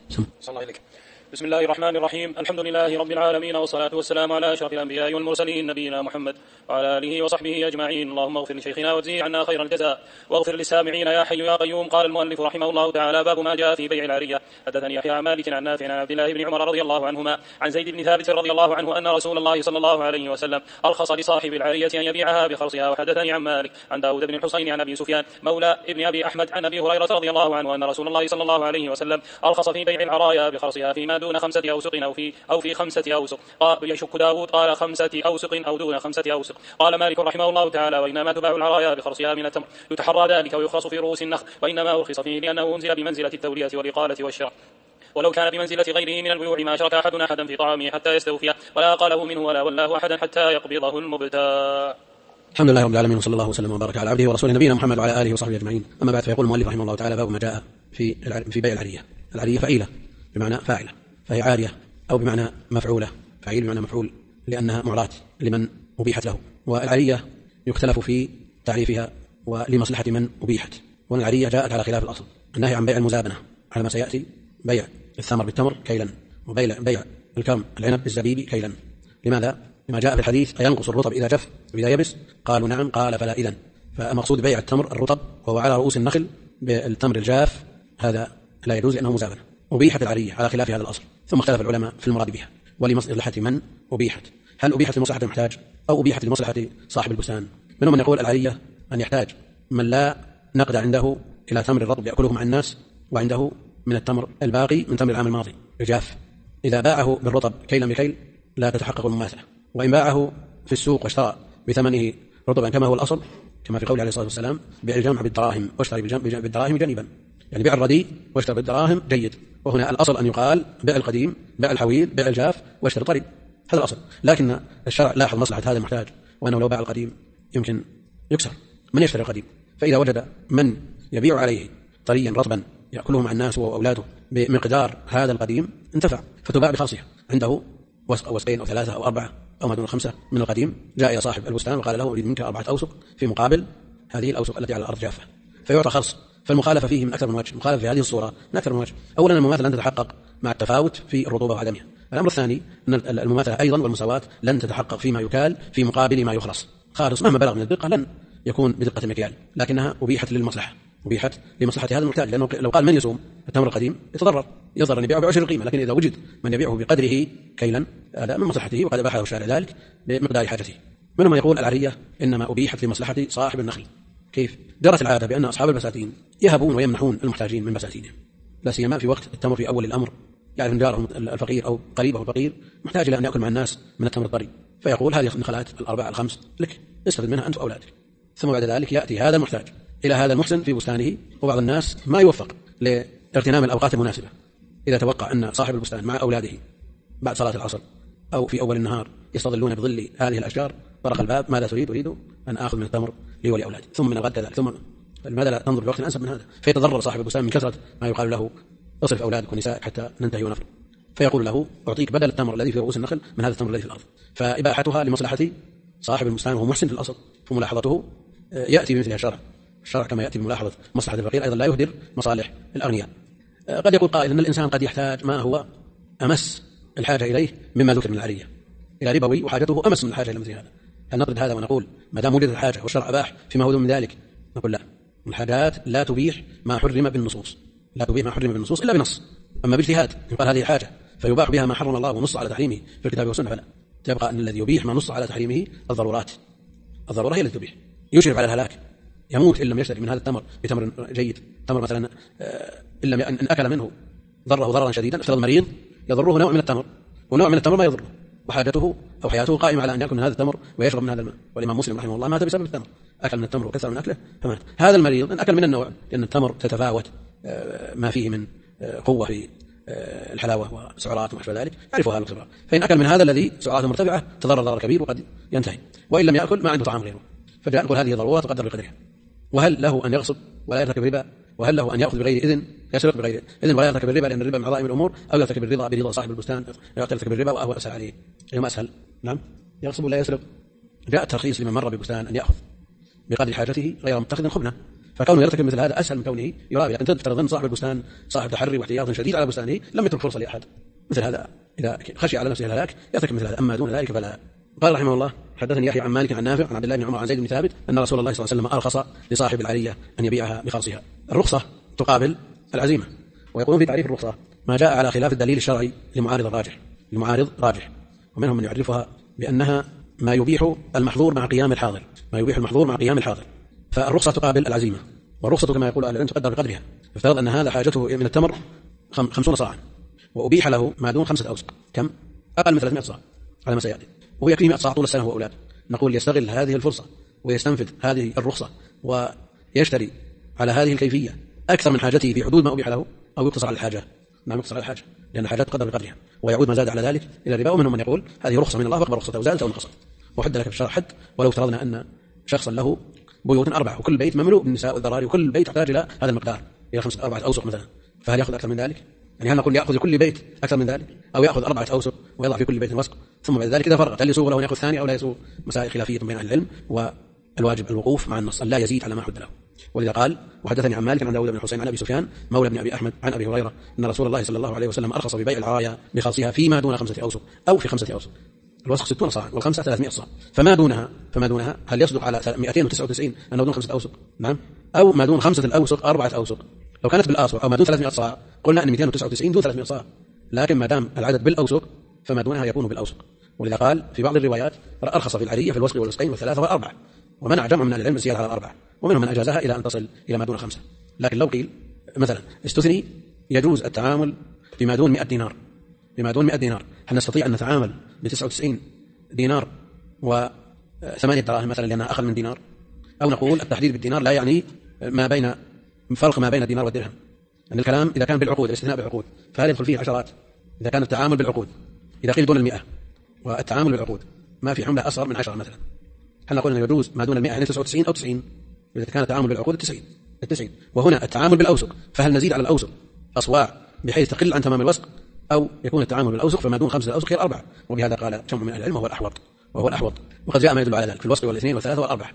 صلى الله عليك. بسم الله الرحمن الرحيم. الحمد لله رب العالمين، والصلاة والسلام على أشرف الأنبياء والمرسلين نبينا محمد وعلى آله وصحبه أجمعين. اللهم اغفر لشيخنا واجزه عنا خير الجزاء، واغفر للسامعين يا حي يا قيوم. قال المؤلف رحمه الله تعالى: باب ما جاء في بيع العارية. حدثني يحيى عن مالك عن نافع عن عبد الله بن عمر رضي الله عنهما عن زيد بن ثابت رضي الله عنه أن رسول الله صلى الله عليه وسلم أرخص لصاحب العارية أن يبيعها بخرصها. وحدثني عن مالك عن داود بن الحصين عن أبي سفيان مولى ابن أبي أحمد عن أبي هريرة رضي الله عنه أن رسول الله صلى الله عليه وسلم أرخص في بيع العرايا بخرصها فيما دون 5 أوسق أو في 5 أوسق. قال يشك داود قال 5 أوسق أو دون 5 أوسق. قال مالك رحمه الله تعالى: وإنما تباع العرايا بخرصها من التمر يتحرى ذلك ويخرص في رؤوس النخل، وإنما أرخص فيه لأنه أنزل بمنزلة التولية والإقالة والشراء، ولو كان بمنزلة غيره من البيوع ما شرك أحد أحدا في طعامه حتى يستوفيه، ولا قاله منه ولا ولاه أحدا حتى يقبضه المبتاع. الحمد لله رب العالمين، وصلى الله وسلم وبارك على عبده ورسوله نبينا محمد وعلى آله وصحبه أجمعين. أما بعد، فيقول المؤلف رحمه الله تعالى: باب ما جاء في بيع العارية. العارية فعيلة بمعنى فاعلة، فهي عارية، أو بمعنى مفعولة، فعيل بمعنى مفعول، لأنها معراة لمن أبيحت له. والعارية يختلف في تعريفها ولمصلحة من أبيحت. والعارية جاءت على خلاف الأصل، النهي عن بيع المزابنة على ما سيأتي، بيع الثمر بالتمر كيلا، وبيع الكرم العنب بالزبيب كيلا. لماذا؟ لما جاء في الحديث: أينقص الرطب إذا جف وإذا يبس؟ قالوا نعم. قال: فلا إذن. فالمقصود بيع التمر الرطب وهو على رؤوس النخل، بالتمر الجاف هذا لا يجوز لأنه مزابنة. أبيحت العارية على خلاف هذا الأصل، ثم اختلف العلماء في المراد بها ولمصلحة من أبيحت. هل أبيحت لمصلحة المحتاج أو أبيحت لمصلحة صاحب البستان؟ منهم من يقول العارية أن يحتاج من لا نقد عنده إلى تمر الرطب يأكله مع الناس، وعنده من التمر الباقي من تمر العام الماضي الجاف، إذا باعه بالرطب كيلا بكيل لا تتحقق المماثلة. وإن باعه في السوق واشترى بثمنه رطبا كما هو الأصل، كما في قوله عليه الصلاة والسلام: بيع الجمع بالدراهم واشتري بالدراهم جنبا، يعني بيع الرديء واشتري بالدراهم جيد. وهنا الأصل أن يقال: بيع القديم، بيع الحويل، بيع الجاف واشتري طري، هذا الأصل. لكن الشرع لاحظ مصلحة هذا المحتاج، وأنه لو باع القديم يمكن يكسر. من يشتري القديم؟ فإذا وجد من يبيع عليه طريا رطبا يأكله مع الناس وأولاده بمقدار هذا القديم انتفع، فتباع بخرصها. عنده وسقين أو 3 أو 4 أو ما دون 5 من القديم، جاء إلى صاحب البستان وقال له: أريد منك 4 أوسق في مقابل هذه الأوسق التي على الأرض جافة، فيعطى خرص. فالمخالفة فيه من أكثر من وجه، المخالفة في هذه الصورة من أكثر من وجه. أولا، المماثلة لن تتحقق مع التفاوت في الرطوبة وعدمها. الأمر الثاني أن المماثلة أيضا والمساواة لن تتحقق فيما يكال في مقابل ما يخرص. خالص مهما بلغ من الدقة لن يكون بدقة المكيال، لكنها أبيحت للمصلحة، أبيحت لمصلحة هذا المحتاج. لأنه لو قال من يصوم التمر القديم يضر أن يبيعه بعشر القيمة، لكن إذا وجد من يبيعه بقدره كيلا هذا من مصلحته، وقد أباح له الشارع ذلك بمقدار حاجته. منهم من يقول العارية إنما أبيحت لمصلحة صاحب النخل. كيف؟ جرت العادة بأن أصحاب البساتين يهبون ويمنحون المحتاجين من بساتينهم، لا سيما في وقت التمر في أول الأمر، يعرف أن جارهم الفقير أو قريبه الفقير محتاج إلى أن يأكل مع الناس من التمر الطري، فيقول: هذه النخلات 4 5 لك، استفد منها أنت وأولادك. ثم بعد ذلك يأتي هذا المحتاج إلى هذا المحسن في بستانه. وبعض الناس ما يوفق لاغتنام الأوقات المناسبة، إذا توقع أن صاحب البستان مع أولاده بعد صلاة العصر أو في أول النهار يستظلون بظل هذه الأشجار، طرق الباب: ماذا تريد؟ أريد أن آخذ من التمر لي ولأولادي، ثم من الغد كذلك، ثم لماذا لا تنظر لوقت أنسب من هذا؟ فيتضرر صاحب البستان من كثرة ما يقال له: اصرف أولادك ونسائك حتى ننتهي ونفرغ. فيقول له: أعطيك بدل التمر الذي في رؤوس النخل من هذا التمر الذي في الأرض. فإباحتها لمصلحة صاحب البستان وهو محسن في الأصل، فملاحظته يأتي بمثلها الشرع كما يأتي بملاحظة مصلحة الفقير أيضا لا يهدر مصالح الأغنياء. قد يقول قائل أن الإنسان قد يحتاج ما هو أمس الحاجة إليه مما ذكر من العارية إلى ربوي، وحاجته أمس من الحاجة إلى مثل هذا. هل نطرد هذا ونقول ما دام وجدت الحاجة والشرع أباح فيما هو من ذلك؟ نقول لا، الحاجات لا تبيح ما حرم بالنصوص، لا تبيح ما حرم بالنصوص إلا بنص. أما باجتهاد يقال هذه حاجة فيباح بها ما حرم الله ونص على تحريمه في الكتاب والسنة، فلا. تبقى أن الذي يبيح ما نص على تحريمه الضرورات، الضرورة هي التي تبيح. يشرف على الهلاك، يموت إن لم يشتري من هذا التمر بتمر جيد. تمر مثلا إن لم أن أكل منه ضره ضررا شديدا، افترض مريض يضره نوع من التمر ونوع من التمر ما يضره، وحاجته أو حياته قائمة على أن يأكل من هذا التمر ويشرب من هذا الماء. والإمام مسلم رحمه الله مات بسبب التمر، أكل من التمر وكثر من أكله فمات. هذا المريض أن أكل من النوع، لأن التمر تتفاوت ما فيه من قوة في الحلاوة وسعرات وما شابه ذلك، يعرفها الخبراء. فإن أكل من هذا الذي سعراته مرتفعة تضرر ضرر كبير وقد ينتهي، وإن لم يأكل ما عنده طعام غيره. فجاء نقول هذه ضرورة تقدر بقدرها. وهل له أن يغصب ولا يرتكب الربا؟ وهل له أن يأخذ بغير إذن يسرق بغير إذن ولا يرتكب الربا، لأن الربا من عظائم الأمور، أو يرتكب الرضا برضا صاحب البستان يرتكب الربا وهو أسهل عليه؟ ما أسهل؟ نعم، يغصب ولا يسرق. جاء الترخيص لمن مر ببستان أن يأخذ بقدر حاجته غير متخذ خبنة، فكونه يرتكب مثل هذا أسهل من كونه يرابي. لكن تفترض أن صاحب البستان صاحب تحري واحتياط شديد على بستانه لم يترك فرصة لأحد، مثل هذا إذا خشي على نفسه الهلاك يرتكب مثل هذا، أما دون ذلك فلا. قال رحمه الله: حدثني يحيى عن مالك عن نافع عن عبد الله بن عمر عن زيد بن ثابت أن رسول الله صلى الله عليه وسلم أرخص لصاحب العارية أن يبيعها بخرصها. الرخصة تقابل العزيمة، ويقولون في تعريف الرخصة ما جاء على خلاف الدليل الشرعي لمعارض راجح، ومنهم من يعرفها بأنها ما يبيح المحظور مع قيام الحاضر، فالرخصة تقابل العزيمة. والرخصة كما يقول أهل العلم تقدر بقدرها. يفترض أن هذا حاجته من التمر 50 صاعا، وأبيح له ما دون 5 أوسق، كم؟ أقل من 300 صاع على ما سيأتي، وهو يكفيه 100 صاع طول السنة وأولاده. نقول يستغل هذه الفرصة ويستنفذ هذه الرخصة ويشتري على هذه الكيفية أكثر من حاجته في حدود ما أبيح له، أو يقتصر على الحاجة. نعم، يقتصر على الحاجة، لأن الحاجات تقدر بقدرها، ويعود ما زاد على ذلك إلى الربا. ومنهم من يقول هذه رخصة من الله فاقبل رخصته وزادت أو نقصت. وحد لك في الشرع حد. ولو افترضنا أن شخصا له بيوت 4 وكل بيت مملوء بالنساء والذراري وكل بيت يحتاج إلى هذا المقدار، إلى 4 أوسق مثلا، فهل يأخذ أكثر من ذلك؟ يعني هل نقول يأخذ لكل بيت أكثر من ذلك، أو يأخذ 4 أوسق ويضع في كل بيت وسق، ثم بعد ذلك إذا فرغت هل يسوغ له أن يأخذ ثاني أو لا يسوغ؟ مسائل خلافية بين أهل العلم، والواجب الوقوف مع النص لا يزيد على ما حد له. ولذا قال: وحدثني عن مالك عن داود بن حسين عن أبي سفيان مولى بن أبي أحمد عن أبي هريرة أن رسول الله صلى الله عليه وسلم أرخص ببيع العرايا بخرصها فيما دون 5 أوسق أو في 5 أوسق. الوسق 60 صاع والخمسة 300 صاع، فما دونها هل يصدق على 299 أنه دون 5 أوسق؟ نعم. أو ما دون 5 أوسق 4 أوسق. لو كانت بالأوسق أو ما دون 300 صاع قلنا أن 299 دون 300 صاع، لكن ما دام العدد بالأوسق فما دونها يكون بالأوسق. ولذا قال في بعض الروايات: أرخص في العرية في الوسق والوسقين والثلاثة والأربعة، ومنع جمع من أهل العلم الزيادة على 4، ومنهم من أجازها إلى أن تصل إلى ما دون 5. لكن لو قيل مثلا استثني يجوز التعامل بما دون 100 دينار، هل نستطيع أن نتعامل ب99 دينار و8 دراهم مثلا لأنها أقل من دينار؟ أو نقول التحديد بالدينار لا يعني فرق ما بين الدينار والدرهم، يعني الكلام إذا كان بالعقود، الاستثناء بالعقود، فهل يدخل فيه عشرات إذا كان التعامل بالعقود؟ إذا قيل دون 100 والتعامل بالعقود ما في حملة أصغر من 10 مثلا، هل نقول أن يجوز ما دون 100 يعني 99 أو 90؟ إذا كان التعامل بالعقود 90. وهنا التعامل بالأوسق، فهل نزيد على الأوسق أصواع بحيث تقل عن تمام الوسق، أو يكون التعامل بالأوسق فما دون 5 أوسق هي 4؟ وبهذا قال جمع من أهل العلم وهو الأحوط، وقد جاء ما يدل على ذلك في الوسق والاثنين والثلاثة والأربعة.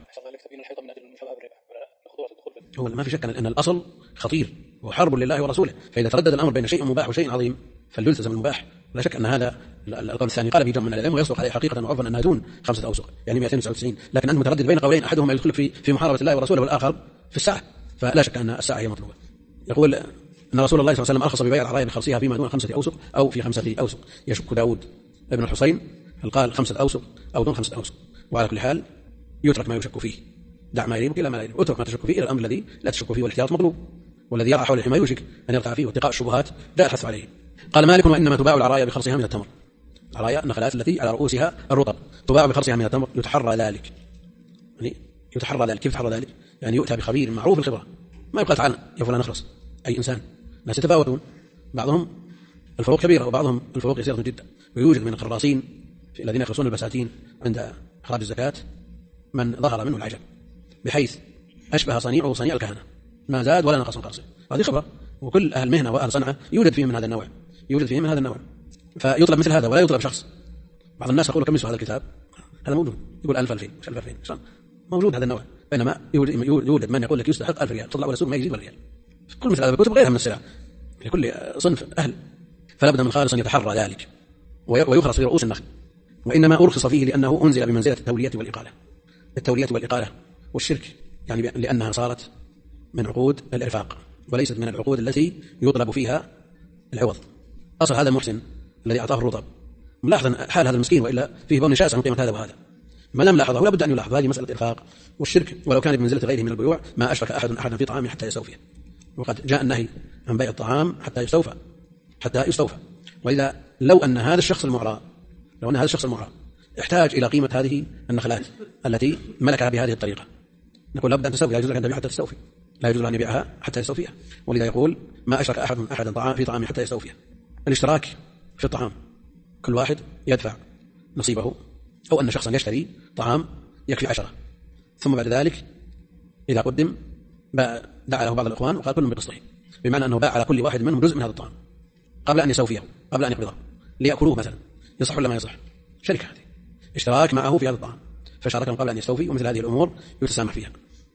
هو ما في شك أن الأصل خطير وحرب لله ورسوله، فإذا تردد الأمر بين شيء مباح وشيء عظيم فليلتزم المباح. لا شك أن هذا القول الثاني قال به جمع من العلم ويصدق عليه حقيقة وعرفا أنها دون 5 أوسق يعني 299، لكن أنت متردد بين قولين أحدهما يدخل في محاربة الله ورسوله والآخر في الساعة، فلا شك أن الساعة هي مطلوبة. يقول أن رسول الله صلى الله عليه وسلم أرخص ببيع العرايا بخرصها فيما دون 5 أوسق أو في 5 أوسق. يشك داود ابن الحسين هل قال 5 أوسق أو دون 5 أوسق، وعلى كل حال يترك ما يشك فيه، دع ما يريبك إلى ما لا يريبك، اترك ما تشك فيه إلى الأمر الذي لا تشك فيه، والاحتياط مطلوب، والذي يرعى حول الحمى يوشك أن يرقع فيه، واتقاء الشبهات جاء الحث عليه. قال مالك: وإنما تباع العرايا بخرصها من التمر. العرايا النخلات التي على رؤوسها الرطب تباع بخرصها من التمر، يتحرى ذلك. كيف يتحرى ذلك؟ يعني يؤتى بخبير معروف الخبرة، ما يقال تعال يا فلان اخرص، أي إنسان، ناس يتفاوتون، بعضهم الفروق كبيرة وبعضهم الفروق يسيرة جدا، ويوجد من الخراصين الذين يخرصون البساتين عند إخراج الزكاة من ظهر منه العجب بحيث أشبه صنيعه صنيع الكهنة، ما زاد ولا نقص من خرصه. هذه خبرة، وكل أهل مهنة وأهل صنعة يوجد فيهم من هذا النوع، فيطلب مثل هذا ولا يطلب شخص. بعض الناس يقول كم يسوى هذا الكتاب؟ هذا موجود، يقول 1000 2000 مش 1000 2000 موجود هذا النوع، بينما يوجد من يقول لك يستحق 1000 ريال، تطلع ولا سوق ما يزيد ولا ريال. كل مثل هذا الكتب غيرها من السلع لكل صنف أهل، فلا بد من خالص يتحرى ذلك ويخرص في رؤوس النخل. وإنما أرخص فيه لأنه أنزل بمنزلة التولية والإقالة والشرك، يعني لأنها صارت من عقود الإرفاق وليست من العقود التي يطلب فيها العوض. أصل هذا المحسن الذي أعطاه الرطب ملاحظا حال هذا المسكين، وإلا فيه بون شاسع من قيمة هذا وهذا، ما لم لاحظه لابد أن يلاحظ. هذه مسألة الإرفاق والشرك، ولو كان بمنزلة غيره من البيوع ما أشرك أحدا في طعامه حتى يستوفيه، وقد جاء النهي عن بيع الطعام حتى يستوفى. وإذا لو أن هذا الشخص المعرى يحتاج إلى قيمة هذه النخلات التي ملكها بهذه الطريقة، نقول لابد أن تستوفي، لا يجوز لك أن تبيعها حتى تستوفي، لا يجوز أن يبيعها حتى يستوفيها. ولذا يقول ما أشرك أحدا في طعامه حتى يستوفيه. الاشتراك في الطعام كل واحد يدفع نصيبه، أو أن شخصا يشتري طعام يكفي 10، ثم بعد ذلك إذا قدم دعا له بعض الإخوان وقال كلهم بقسطه، بمعنى أنه باع على كل واحد منهم جزء من هذا الطعام قبل أن يستوفيه، قبل أن يقبضه ليأكلوه مثلا. يصح ولا ما يصح؟ شركة هذه اشتراك معه في هذا الطعام، فشاركهم قبل أن يستوفي، ومثل هذه الأمور يتسامح فيها.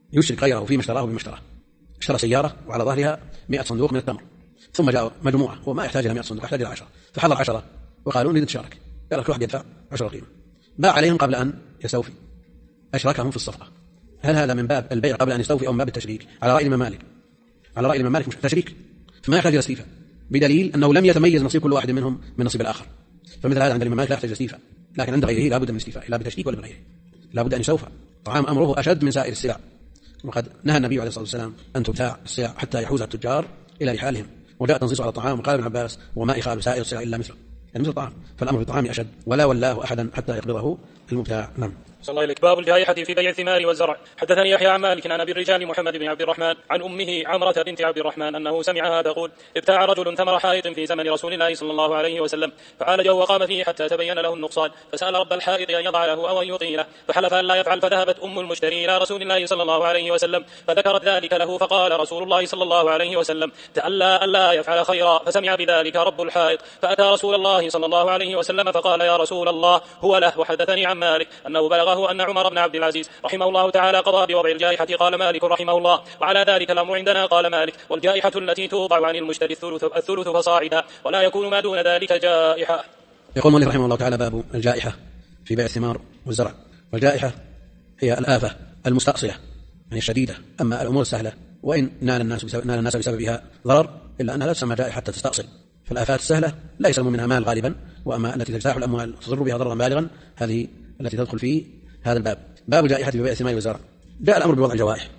يشرك غيره فيما اشتراه بما اشتراه. اشترى سيارة وعلى ظهرها 100 صندوق من التمر، ثم جاء مجموعة وما يحتاج إلى 100 صندوق، يحتاج إلى 10، فحضر 10 وقالوا نريد نتشارك، قال كل واحد يدفع 10 قيمة، باع عليهم قبل أن يستوفي، أشركهم في الصفقة. هل هذا من باب البيع قبل أن يستوفي أو من باب التشريك؟ على رأي الإمام مالك، على رأي الإمام مالك مش تشريك، فما يحتاج إلى استيفاء، بدليل أنه لم يتميز نصيب كل واحد منهم من نصيب الآخر، فمثل هذا عند الإمام مالك لا يحتاج استيفاء، لكن عند غيره لا بد من استيفاء، لا بتشريك ولا بغيره، لا بد أن يستوفى. طعام أمره أشد من سائر السلع، وقد نهى النبي عليه الصلاة والسلام أن تبتاع السلع حتى يحوزها التجار إلى رحالهم، وجاء تنصيص على الطعام، وقال ابن عباس وما إخال سائر السلع إلا مثله، يعني مثل الطعام، فالأمر في الطعام أشد، ولا ولاه أحدا حتى يقبضه المبتاع. نعم. صلى الله عليك. باب الجائحة في بيع الثمار والزرع. حدثني يحيى عن مالك عن أبي الرجال محمد بن عبد الرحمن عن أمه عمرة بنت عبد الرحمن أنه سمعها تقول ابتاع رجل ثمر حائط في زمن رسول الله صلى الله عليه وسلم، فعالجه وقام فيه حتى تبين له النقصان، فسأل رب الحائط أن يضع له أو أن يعطي له، فحلف أن لا يفعل، فذهبت أم المشتري إلى رسول الله صلى الله عليه وسلم فذكرت ذلك له، فقال رسول الله صلى الله عليه وسلم تألى ألا يفعل خيرا، فسمع بذلك رب الحائط فأتى رسول الله صلى الله عليه وسلم فقال يا رسول الله هو له. وحدثني عن مالك أنه بلغه أن عمر بن عبد العزيز رحمه الله تعالى قضى بوضع الجائحة. قال مالك رحمه الله وعلى ذلك الأمر عندنا. قال مالك والجائحة التي توضع عن المشتري الثلث فصاعدا، ولا يكون ما دون ذلك جائحة. يقول مالك رحمه الله تعالى باب الجائحة في بيع الثمار والزرع. والجائحة هي الآفة المستأصلة يعني الشديدة، أما الأمور السهلة وإن نال الناس بسببها ضرر إلا أنها لا تسمى جائحة حتى تستأصل. فالآفات السهلة لا يسلم منها مال غالبا، وأما التي تجتاح الأموال تضر بها ضررا بالغا هذه التي تدخل في هذا الباب. باب الجائحة في بيع الثمار والزرع. جاء الأمر بوضع الجوائح،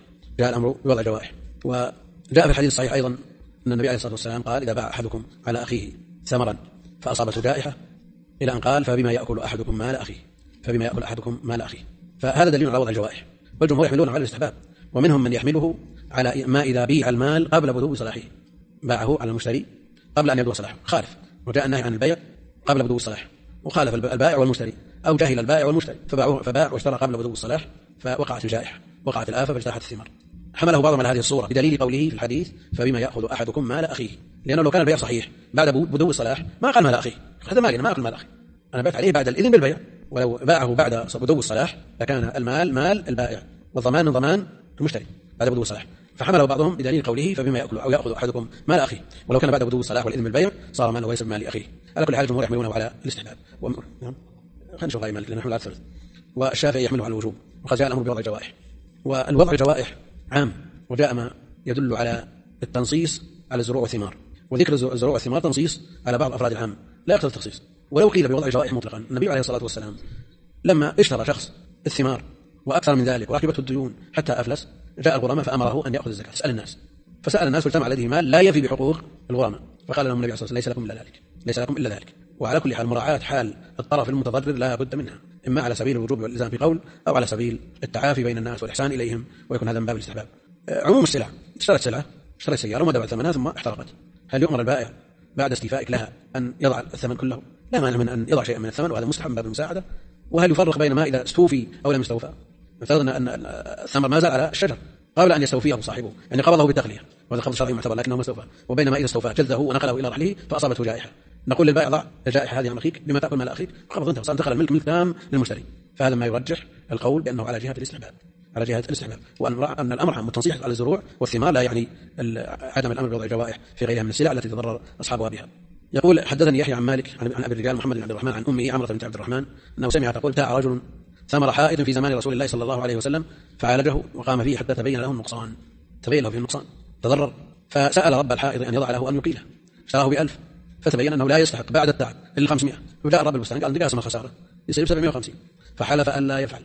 وجاء في الحديث الصحيح أيضا أن النبي عليه الصلاة والسلام قال إذا باع أحدكم على أخيه ثمرا فأصابته جائحة، إلى أن قال فبما يأكل أحدكم مال أخيه. فهذا دليل على وضع الجوائح، والجمهور يحملون على الاستحباب، ومنهم من يحمله على ما إذا بيع المال قبل بدو صلاحه، باعه على المشتري قبل أن يبدو صلاحه خالف، وجاء النهي عن البيع قبل بدو الصلاح، وخالف البائع والمشتري أو جاهل البائع والمشتري فباع واشترى قبل بدو الصلاح، فوقعت الجائحة، وقعت الآفة فاجتاحت الثمار. حمله بعضهم على هذه الصورة بدليل قوله في الحديث فبما يأخذ أحدكم مال أخيه، لأنه لو كان البيع صحيح بعد بدو الصلاح ما قال مال أخيه، هذا مالي أنا ما أكل مال أخي، أنا بعت عليه بعد الإذن بالبيع، ولو باعه بعد بدو الصلاح لكان المال مال البائع والضمان من ضمان المشتري بعد بدو الصلاح، فحمله بعضهم بدليل قوله فبما يأكل أو يأخذ أحدكم مال أخيه، ولو كان بعد بدو الصلاح والإذن بالبيع صار ماله وليس مال أخيه. على كل حال الجمهور يحملونه على الاستحباب، نعم خلينا نشوف رأي مالك لأنه نحن على الثلث، والشافعي يحمله على الوجوب، وقد جاء الأمر بوضع الجوائح. والوضع الجوائح عام، وجاء ما يدل على التنصيص على الزروع والثمار، وذكر الزروع والثمار تنصيص على بعض أفراد العام لا يقتضي التخصيص. ولو قيل بوضع الجوائح مطلقا، النبي عليه الصلاة والسلام لما اشترى شخص الثمار وأكثر من ذلك وركبته الديون حتى أفلس، جاء الغرماء فأمره أن يأخذ الزكاة، فسأل الناس فاجتمع لديه مال لا يفي بحقوق الغرماء، فقال لهم النبي عليه الصلاة والسلام ليس لكم إلا ذلك. وعلى كل حال مراعاة حال الطرف المتضرر لا بد منها، إما على سبيل الوجوب والإلزام بقول، أو على سبيل التعافي بين الناس والإحسان إليهم، ويكون هذا من باب الاستحباب. عموم السلع، اشتريت سيارة وما دفعت ثمنها ثم احترقت، هل يؤمر البائع بعد استيفائك لها أن يضع الثمن كله؟ لا مانع من أن يضع شيئا من الثمن، وهذا مستحب من باب المساعدة. وهل يفرق بين ما إذا استوفي أو لم يستوفى؟ افترضنا أن الثمر ما زال على الشجر قبل أن يستوفيه صاحبه، يعني قبضه بالتغلية، وهذا قبض شرعي معتبر لكنه ما استوفى، وبينما إذا استوفى جلده ونقله إلى رحله فأصابته جائحة، نقول للبائع ضع الجائحة هذه عن أخيك بما تأكل مال أخيك، وقبض انتهى، صار دخل الملك ملك تام للمشتري. فهذا ما يرجح القول بأنه على جهة الاستحباب، وأن الأمر عام التنصيح على الزروع والثمار لا يعني عدم الأمر بوضع الجوائح في غيرها من السلع التي تضرر أصحابها بها. يقول حدثني يحيى عن مالك عن أبي الرجال محمد بن عبد الرحمن عن أمه عمرة بنت عبد الرحمن أنه سمع تقول ابتاع رجل ثمر حائط في زمان رسول الله صلى الله عليه وسلم فعالجه وقام فيه حتى تبين له فيه النقصان تضرر، فسأل رب الحائط أن يضع له أن يقيله، اشتراه ب1000 فتبين أنه لا يستحق بعد التعب إلا 500، فجاء رب البستان قال نقاسم الخسارة يصير 750، فحلف أن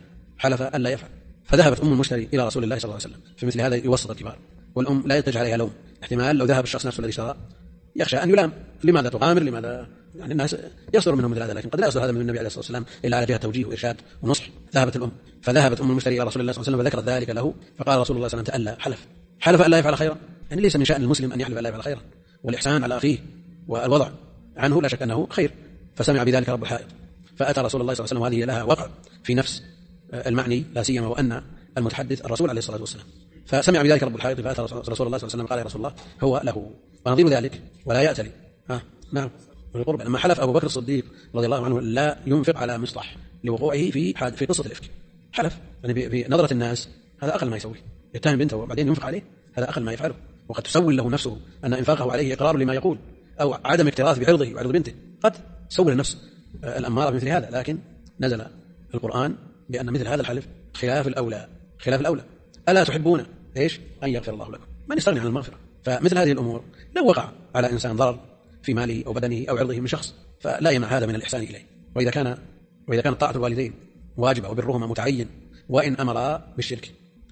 لا يفعل. فذهبت أم المشتري إلى رسول الله صلى الله عليه وسلم، في مثل هذا يوسط الكبار، والأم لا يتجه عليها لوم، احتمال لو ذهب الشخص نفسه الذي اشترى يخشى أن يلام، لماذا تغامر، لماذا يعني الناس يصدر منهم مثل هذا، لكن قد لا يصدر هذا من النبي عليه الصلاة والسلام إلا على جهة توجيه وإرشاد ونصح. فذهبت أم المشتري إلى رسول الله صلى الله عليه وسلم وذكرت ذلك له، فقال رسول الله صلى الله عليه وسلم تألى، حلف أن لا يفعل خيرا، يعني ليس من شأن المسلم أن يحلف أن لا يفعل خيرا، والإحسان على أخيه والوضع عنه لا شك أنه خير. فسمع بذلك رب الحائط فأتى رسول الله صلى الله عليه وسلم، وهذه لها وقع في نفس المعني لا سيما وأن المتحدث الرسول عليه الصلاة والسلام، فسمع بذلك رب الحائط فأتى رسول الله صلى الله عليه وسلم قال يا رسول الله هو له، ونظير ذلك ولا يأتلي نعم بالقرب. لما حلف أبو بكر الصديق رضي الله عنه لا ينفق على مصطح لوقوعه في قصة الإفك، حلف يعني في نظرة الناس هذا أقل ما يسوي، يتهم بنته وبعدين ينفق عليه، هذا أقل ما يفعله. وقد تسول له نفسه أن إنفاقه عليه إقرار لما يقول، أو عدم اكتراث بعرضه وعرض بنته، قد تسول النفس الأمارة بمثل هذا. لكن نزل القرآن بأن مثل هذا الحلف خلاف الأولى، خلاف الأولى. ألا تحبون إيش؟ أن يغفر الله لكم. من يستغني عن المغفرة؟ فمثل هذه الأمور لو وقع على إنسان ضرر في ماله أو بدنه أو عرضه من شخص فلا يمنع هذا من الإحسان إليه. وإذا كانت طاعة الوالدين واجبة وبرهما متعين وإن أمرا بالشرك،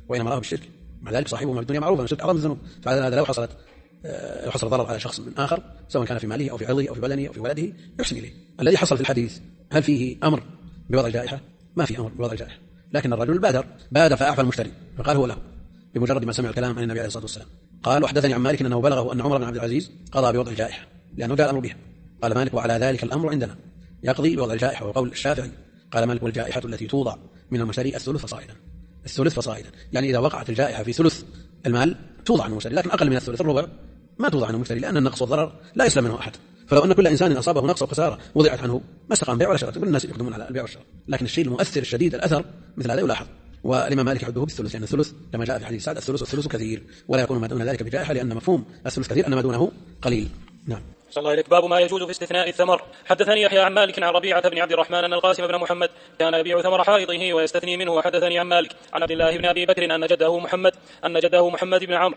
مع ذلك صاحبهما في الدنيا معروفا من الشرك أعظم الذنوب. فهذا لو حصل ضرر على شخص من آخر سواء كان في ماله أو في عرضه أو في بدنه أو في ولده يحسن إليه. الذي حصل في الحديث هل فيه أمر بوضع الجائحة؟ ما في أمر بوضع الجائحة، لكن الرجل بادر فأعفى المشتري فقال هو له بمجرد ما سمع الكلام عن النبي عليه الصلاة والسلام. قال وحدثني عن مالك أنه بلغه أن عمر بن عبد العزيز قضى بوضع الجائحة لأنه جاء الأمر بها. قال مالك وعلى ذلك الأمر عندنا يقضي بوضع الجائحة. وقول الشافعي قال مالك والجائحة التي توضع من المشتري الثلث فصاعدا، يعني إذا وقعت الجائحة في ثلث المال توضع عن المشتري، لكن أقل من الثلث الربع ما توضع عن المشتري، لأن النقص والضرر لا يسلم منه أحد. فلو أن كل إنسان أصابه نقص وخسارة وضعت عنه ما استقام بيع ولا شراء، كل الناس يقدمون على البيع والشراء. لكن الشيء المؤثر الشديد الأثر مثل هذا يلاحظ. والإمام مالك يعده بالثلث، لأن الثلث كما جاء في حديث سعد الثلث كثير ولا يكون ما دون ذلك بجائحة، لأن مفهوم الثلث كثير أن ما دونه قليل. نعم. صلى الله عليك. باب ما يجوز في استثناء الثمر. حدثني يحيى عن مالك عن ربيعة بن عبد الرحمن أن القاسم بن محمد كان يبيع ثمر حائطه ويستثني منه. وحدثني عن مالك عن عبد الله بن أبي بكر أن جده محمد بن عمرو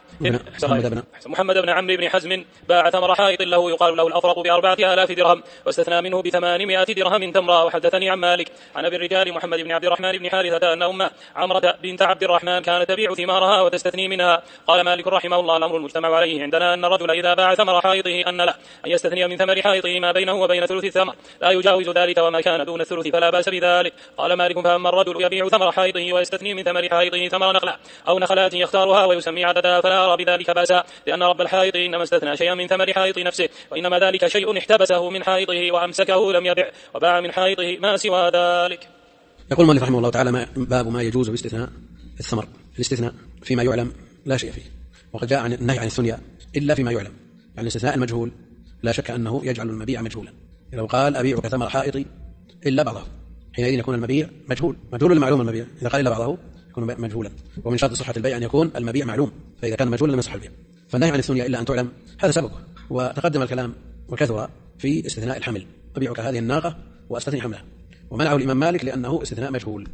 محمد بن عمرو بن حزم باع ثمر حائط له يقال له الأفرق ب4,000 درهم واستثنى منه ب800 درهم تمرة. وحدثني عن مالك عن أبي الرجال محمد بن عبد الرحمن بن حارثة أن أمه عمرة بنت عبد الرحمن كانت تبيع ثمارها وتستثني منها. قال مالك رحمه الله الأمر المجتمع عليه عندنا أن الرجل إذا باع ثمر حائطه أن له أن يستثني من ثمر حائطه ما بينه وبين ثلث الثمر لا يجاوز ذلك، وما كان دون الثلث فلا بأس بذلك. قال مالك فأما الرجل يبيع ثمر حائطه ويستثني من ثمر حائطه ثمر نخلة أو نخلات يختارها ويسمي عددها فلا أرى بذلك بأسا، لأن رب الحائط إنما استثنى شيئا من ثمر حائط نفسه، وإنما ذلك شيء احتبسه من حائطه وأمسكه لم يبع وباع من حائطه ما سوى ذلك. يقول مالك رحمه الله تعالى باب ما يجوز باستثناء الثمر. الاستثناء فيما يعلم لا شيء فيه، وقد جاء عن النهي عن الثنيا إلا فيما يعلم. يعني الاستثناء المجهول لا شك أنه يجعل المبيع مجهولا. لو قال أبيعك ثمر حائطي إلا بعضه حينئذ يكون المبيع مجهول المعلوم المبيع. إذا قال إلا بعضه يكون مجهولا، ومن شرط صحة البيع أن يكون المبيع معلوم، فإذا كان مجهولا لم يصح البيع. فالنهي عن الثنيا إلا أن تعلم هذا سببه. وتقدم الكلام وكثر في استثناء الحمل، أبيعك هذه الناقة وأستثني حملها، ومنعه الإمام مالك لأنه استثناء مجهول.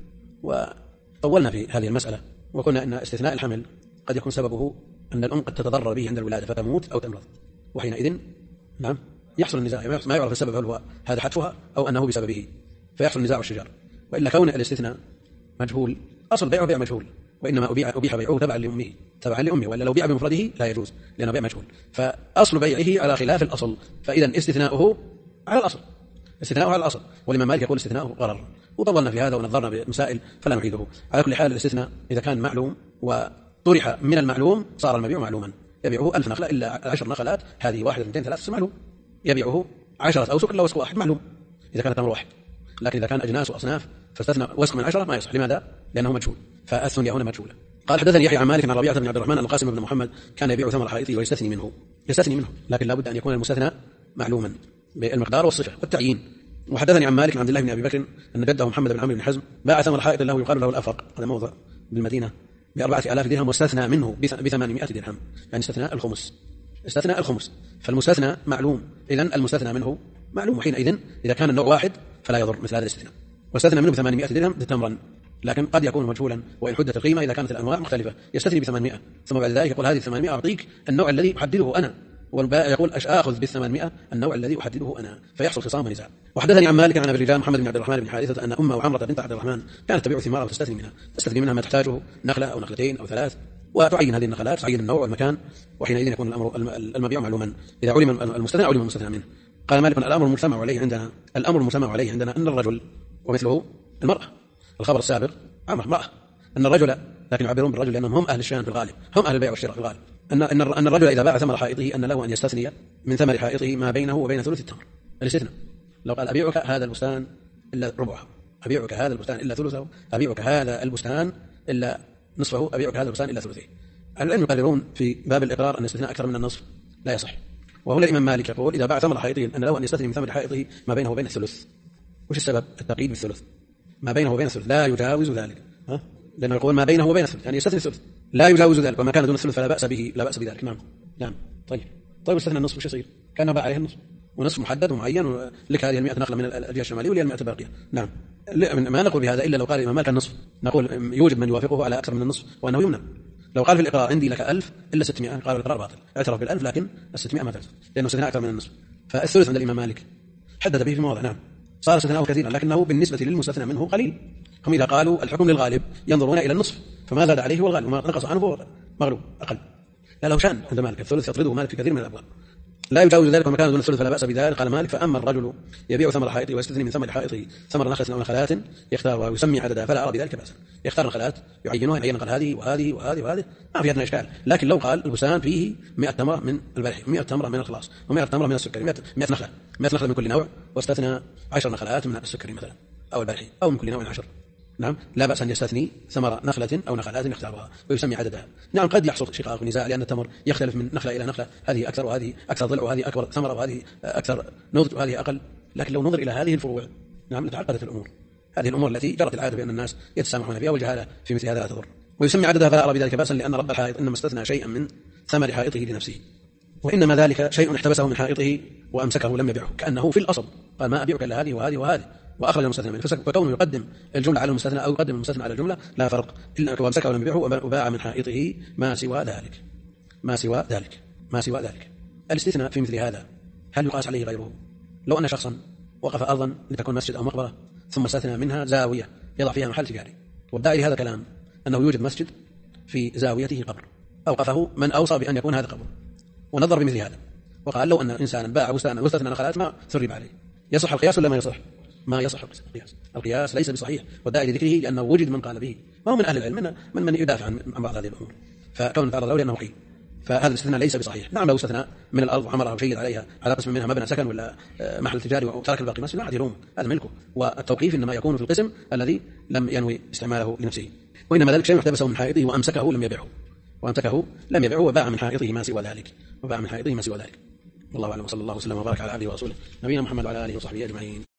وطولنا في هذه المسألة وقلنا أن استثناء الحمل قد يكون سببه أن الأم قد تتضرر به عند الولادة فتموت أو تمرض، وحينئذ نعم يحصل النزاع، ما يعرف السبب هل هو هذا حتفها أو أنه بسببه، فيحصل النزاع والشجار. وإلا كون الاستثناء مجهول أصل بيعه بيع مجهول، وإنما أبيح بيعه تبعا لأمه، وإلا لو بيع بمفرده لا يجوز لأنه بيع مجهول. فأصل بيعه على خلاف الأصل، فإذا استثناؤه على الأصل. والإمام مالك يقول استثناؤه غرر. وطولنا في هذا ونظرنا بمسائل فلا نعيده. على كل حال الاستثناء إذا كان معلوم وطرح من المعلوم صار المبيع معلوما. يبيعه 1000 نخلة إلا 10 نخلات، هذه 1 2 3 معلوم. يبيعه 10 أوسق إلا وسق واحد معلوم إذا كانت أمر واحد. لكن إذا كان أجناس وأصناف فاستثنى وسق من 10 ما يصح. لماذا؟ لأنه مجهول. فالثنيا هنا مجهولة. قال حدثني يحيى عن مالك عن ربيعة بن عبد الرحمن أن القاسم بن محمد كان يبيع ثمر حائطه ويستثني منه، لكن لا بد أن يكون المستثنى معلوما بالمقدار والصفة والتعيين. وحدثني عن مالك عن عبد الله بن أبي بكر أن جده محمد بن عمرو بن حزم باع ثمر حائط له يقال له الأفرق، هذا موضع بالمدينة، ب4,000 درهم واستثنى منه ب800 درهم، يعني استثنى الخمس. فالمستثنى معلوم، إذن المستثنى منه معلوم، وحينئذ إذا كان النوع واحد فلا يضر مثل هذا الاستثناء. واستثنى منه ب800 درهم تمرا، لكن قد يكون مجهولا وإن حدت القيمة إذا كانت الأنواع مختلفة. يستثني ب800 ثم بعد ذلك يقول هذه 800 أعطيك النوع الذي أحدده أنا، والبائع يقول آخذ ب800 النوع الذي أحدده أنا، فيحصل خصام ونزاع. وحدثني عن مالك عن أبي الرجال محمد بن عبد الرحمن بن حارثة أن أمه عمرة بنت عبد الرحمن كانت تبيع ثمارها وتستثني منها ما تحتاجه، نخلة أو نخلتين أو 3، وتعين هذه النخلات، تعين النوع والمكان، وحينئذ يكون المبيع معلوما إذا علم المستثنى علم المستثنى منه. قال مالك الأمر المجتمع عليه عندنا أن الرجل ومثله المرأة، الخبر السابق امرأة، أن الرجل، لكن يعبرون بالرجل لأنهم هم أهل الشأن في الغالب، هم أهل البيع والشراء في الغالب، أن الرجل إذا باع ثمر حائطه أن له أن يستثني من ثمر حائطه ما بينه وبين ثلث التمر. الاستثناء لو قال أبيعك هذا البستان إلا ربعه، أبيعك هذا البستان إلا ثلثه، أبيعك هذا البستان إلا نصفه، أبيعك هذا البستان إلا ثلثه. العلم يقررون في باب الإقرار أن الاستثناء أكثر من النصف لا يصح. وهنا الإمام مالك يقول إذا باع ثمر حائطه أن له أن يستثني من ثمر حائطه ما بينه وبين الثلث. وش السبب؟ التقييد بالثلث، ما بينه وبين الثلث لا يجاوز ذلك، لأنه يقول ما بينه وبين الثلث، يعني يستثني الثلث، لا يجاوز ذلك، وما كان دون الثلث فلا بأس به، لا بأس بذلك. نعم. طيب استثنى النصف وش يصير؟ كان باع عليه النصف، ونصف محدد ومعين، لك هذه 100 نخلة من الجهة الشمالية ولي 100 باقية. نعم. ما نقول بهذا إلا لو قال الإمام مالك النصف، نقول يوجد من يوافقه على أكثر من النصف وأنه يمنع. لو قال في الإقرار عندي لك 1000 إلا 600، قالوا الإقرار باطل، اعترف بال1000 لكن ال600 ما تعترف لأنه استثناء أكثر من النصف. فالثلث عند الإمام مالك حدد به في مواضع. نعم. صار استثناءه كثيرا لكنه بالنسبة للمستثنى منه قليل. هم إذا قالوا الحكم للغالب ينظرون إلى النصف، فما زاد عليه هو الغالب وما نقص عنه هو مغلوب أقل. لا له شأن عند مالك، الثلث يطرده مالك في كثير من الأبواب. لا يجاوز ذلك وما كان دون الثلث فلا بأس بذلك. قال مالك: فأما الرجل يبيع ثمر حائطه ويستثني من ثمر حائطه ثمر نخلة أو نخلات يختارها ويسمي عددها فلا أرى بذلك بأسا. يختار نخلات يعينها، يعين قال هذه وهذه وهذه وهذه، ما في أدنى إشكال. لكن لو قال البستان فيه 100 تمرة من البلح، 100 تمرة من الخلاص، و100 تمرة من السكري، 100 نخلة، 100 نخلة من كل نوع، واستثنى 10 نخلات من السكري مثلا أو البلح أو من كل نوع 10، نعم، لا بأس أن يستثني ثمر نخلة أو نخلات يختارها ويسمي عددها. نعم، قد يحصل شقاق ونزاع لأن التمر يختلف من نخلة إلى نخلة، هذه أكثر وهذه أكثر ضلع وهذه أكبر ثمرة وهذه أكثر نضج وهذه أقل. لكن لو نظر إلى هذه الفروع، نعم، لتعقدت الأمور. هذه الأمور التي جرت العادة بأن الناس يتسامحون فيها والجهالة في مثل هذا لا تضر. ويسمي عددها فلا أرى بذلك بأسا لأن رب الحائط إنما استثنى شيئا من ثمر حائطه لنفسه، وإنما ذلك شيء احتبسه من حائطه وأمسكه لم يبيعه، كأنه في الأصل قال ما أبيعك إلا هذه وهذه وهذه وأخرج المستثنى منه، فكونه يقدم الجملة على المستثنى أو يقدم المستثنى على الجملة لا فرق، إلا وأمسكه ولم يبيعه وباع من حائطه ما سوى ذلك. الاستثناء في مثل هذا هل يقاس عليه غيره؟ لو أن شخصا وقف أرضا لتكون مسجد أو مقبرة ثم استثنى منها زاوية يضع فيها محل تجاري، والداعي لهذا الكلام أنه يوجد مسجد في زاويته قبر، أوقفه من أوصى بأن يكون هذا قبر، ونظر بمثل هذا وقال لو أن إنسانا باع بستانا واستثنى نخلات ما ثرب عليه، يصح القياس ولا ما يصح؟ ما يصح القياس ليس بصحيح، والداعي لذكره لأنه وجد من قال به، ما هو من أهل العلم من يدافع عن بعض هذه الأمور، فكون تعرض له لأنه قيل، فهذا الاستثناء ليس بصحيح. نعم، لو استثنى من الأرض وعمرها وشيد عليها على قسم منها مبنى سكن ولا محل تجاري وترك الباقي مسجد، لا يلوم، هذا ملكه، والتوقيف إنما يكون في القسم الذي لم ينوي استعماله لنفسه، وإنما ذلك شيء احتبسه من حائطه وأمسكه لم يبيعه وباع من حائطه ما سوى ذلك. والله أعلم، وصلى الله وسلم وبارك على عبده ورسوله نبينا محمد وعلى آله وصحبه أجمعين.